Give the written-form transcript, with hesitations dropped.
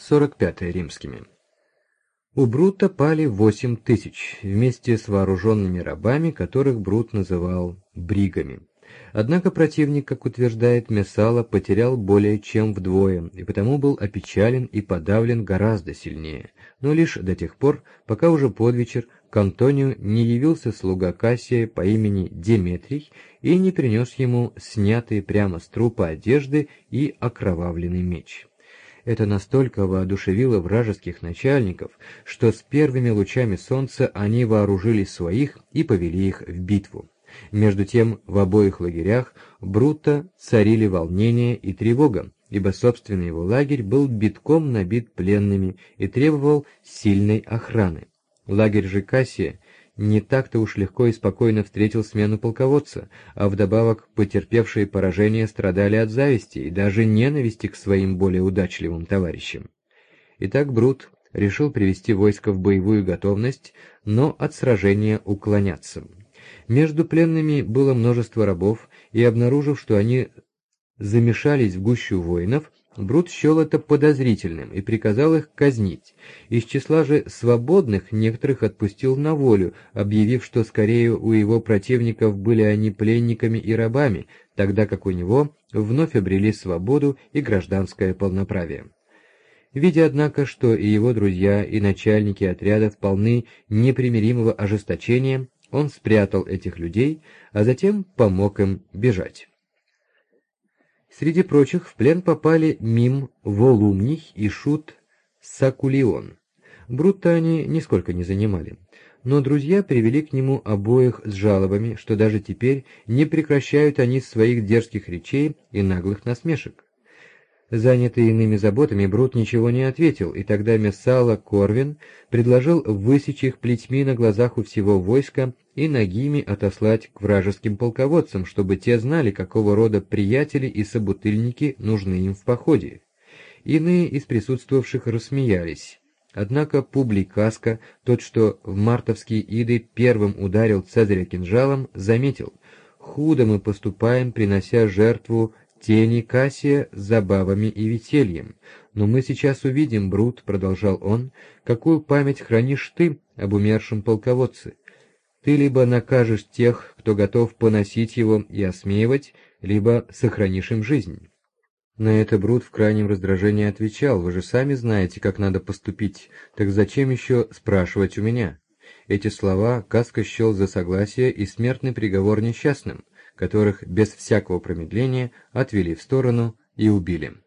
45 римскими. У Брута пали 8000, вместе с вооруженными рабами, которых Брут называл бригами. Однако противник, как утверждает Мессала, потерял более чем вдвое, и потому был опечален и подавлен гораздо сильнее, но лишь до тех пор, пока уже под вечер к Антонию не явился слуга Кассия по имени Деметрий и не принес ему снятые прямо с трупа одежды и окровавленный меч. Это настолько воодушевило вражеских начальников, что с первыми лучами солнца они вооружили своих и повели их в битву. Между тем, в обоих лагерях Брута царили волнение и тревога, ибо собственный его лагерь был битком набит пленными и требовал сильной охраны. Лагерь же Кассия не так-то уж легко и спокойно встретил смену полководца, а вдобавок потерпевшие поражение страдали от зависти и даже ненависти к своим более удачливым товарищам. Итак, Брут решил привести войско в боевую готовность, но от сражения уклоняться. Между пленными было множество рабов, и обнаружив, что они замешались в гущу воинов, Брут счел это подозрительным и приказал их казнить. Из числа же свободных некоторых отпустил на волю, объявив, что скорее у его противников были они пленниками и рабами, тогда как у него вновь обрели свободу и гражданское полноправие. Видя, однако, что и его друзья, и начальники отрядов полны непримиримого ожесточения, он спрятал этих людей, а затем помог им бежать. Среди прочих в плен попали Мим Волумний и Шут Сакулион. Брута они нисколько не занимали, но друзья привели к нему обоих с жалобами, что даже теперь не прекращают они своих дерзких речей и наглых насмешек. Занятый иными заботами, Брут ничего не ответил, и тогда Мессала Корвин предложил высечь их плетьми на глазах у всего войска и нагими отослать к вражеским полководцам, чтобы те знали, какого рода приятели и собутыльники нужны им в походе. Иные из присутствовавших рассмеялись. Однако Публий Каска, тот, что в мартовские иды первым ударил Цезаря кинжалом, заметил: «Худо мы поступаем, принося жертву тени Кассия с забавами и весельем. Но мы сейчас увидим, Брут, — продолжал он, — какую память хранишь ты об умершем полководце. Ты либо накажешь тех, кто готов поносить его и осмеивать, либо сохранишь им жизнь». На это Брут в крайнем раздражении отвечал: «Вы же сами знаете, как надо поступить, так зачем еще спрашивать у меня?» Эти слова Каска счел за согласие и смертный приговор несчастным, которых без всякого промедления отвели в сторону и убили.